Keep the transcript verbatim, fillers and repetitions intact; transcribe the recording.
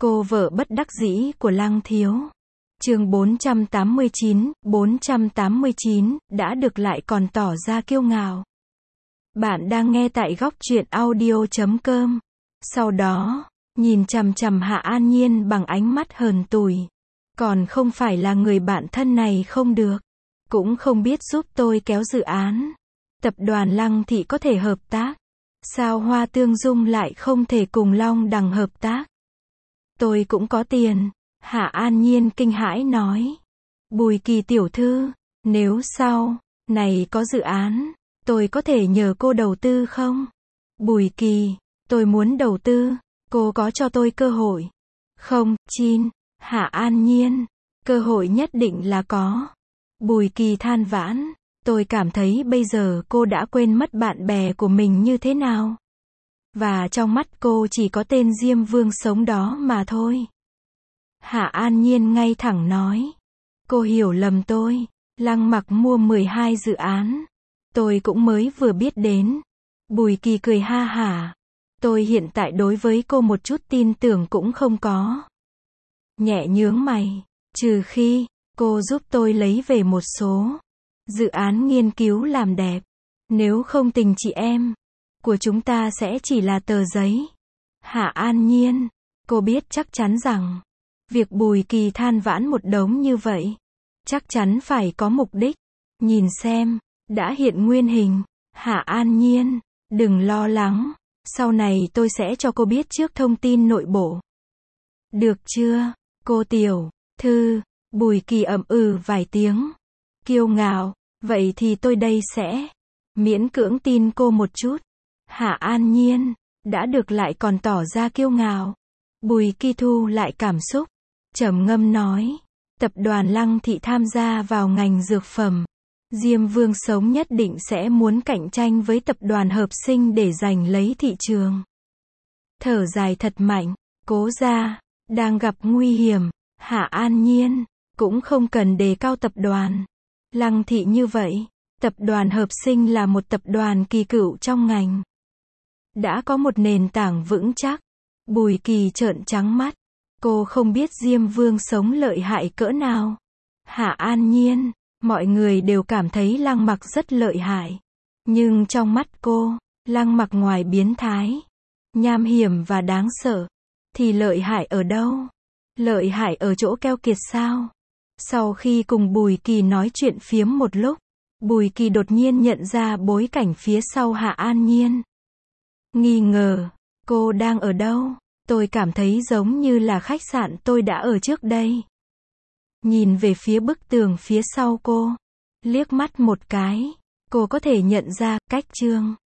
Cô vợ bất đắc dĩ của Lăng Thiếu. Chương bốn trăm tám mươi chín, bốn trăm tám mươi chín, đã được lại còn tỏ ra kiêu ngạo. Bạn đang nghe tại góc truyện audio chấm com. Sau đó, nhìn chằm chằm Hạ An Nhiên bằng ánh mắt hờn tủi. Còn không phải là người bạn thân này không được. Cũng không biết giúp tôi kéo dự án. Tập đoàn Lăng Thị có thể hợp tác. Sao Hoa Tương Dung lại không thể cùng Long Đằng hợp tác? Tôi cũng có tiền. Hạ An Nhiên kinh hãi nói. Bùi Kỳ tiểu thư, nếu sau này có dự án, tôi có thể nhờ cô đầu tư không? Bùi Kỳ, tôi muốn đầu tư, cô có cho tôi cơ hội? Không, Chin. Hạ An Nhiên, cơ hội nhất định là có. Bùi Kỳ than vãn, tôi cảm thấy bây giờ cô đã quên mất bạn bè của mình như thế nào. Và trong mắt cô chỉ có tên Diêm Vương sống đó mà thôi. Hạ An Nhiên ngay thẳng nói. Cô hiểu lầm tôi. Lăng Mặc mua mười hai dự án. Tôi cũng mới vừa biết đến. Bùi Kỳ cười ha hả. Tôi hiện tại đối với cô một chút tin tưởng cũng không có. Nhẹ nhướng mày. Trừ khi, cô giúp tôi lấy về một số dự án nghiên cứu làm đẹp. Nếu không tình chị em của chúng ta sẽ chỉ là tờ giấy. Hạ An Nhiên, cô biết chắc chắn rằng việc Bùi Kỳ than vãn một đống như vậy, chắc chắn phải có mục đích. Nhìn xem, đã hiện nguyên hình. Hạ An Nhiên, đừng lo lắng. Sau này tôi sẽ cho cô biết trước thông tin nội bộ. Được chưa, cô tiểu thư? Bùi Kỳ ậm ừ vài tiếng. Kiêu ngạo, vậy thì tôi đây sẽ miễn cưỡng tin cô một chút. Hạ An Nhiên, đã được lại còn tỏ ra kiêu ngạo. Bùi Kỳ thu lại cảm xúc. Trầm ngâm nói. Tập đoàn Lăng Thị tham gia vào ngành dược phẩm. Diêm Vương sống nhất định sẽ muốn cạnh tranh với tập đoàn Hợp Sinh để giành lấy thị trường. Thở dài thật mạnh. Cố gia đang gặp nguy hiểm. Hạ An Nhiên, cũng không cần đề cao tập đoàn Lăng Thị như vậy. Tập đoàn Hợp Sinh là một tập đoàn kỳ cựu trong ngành. Đã có một nền tảng vững chắc. Bùi Kỳ trợn trắng mắt. Cô không biết Diêm Vương sống lợi hại cỡ nào. Hạ An Nhiên, mọi người đều cảm thấy Lăng Mặc rất lợi hại. Nhưng trong mắt cô, Lăng Mặc ngoài biến thái, nham hiểm và đáng sợ, thì lợi hại ở đâu? Lợi hại ở chỗ keo kiệt sao? Sau khi cùng Bùi Kỳ nói chuyện phiếm một lúc, Bùi Kỳ đột nhiên nhận ra bối cảnh phía sau Hạ An Nhiên. Nghi ngờ, cô đang ở đâu? Tôi cảm thấy giống như là khách sạn tôi đã ở trước đây. Nhìn về phía bức tường phía sau cô, liếc mắt một cái, cô có thể nhận ra cách Trương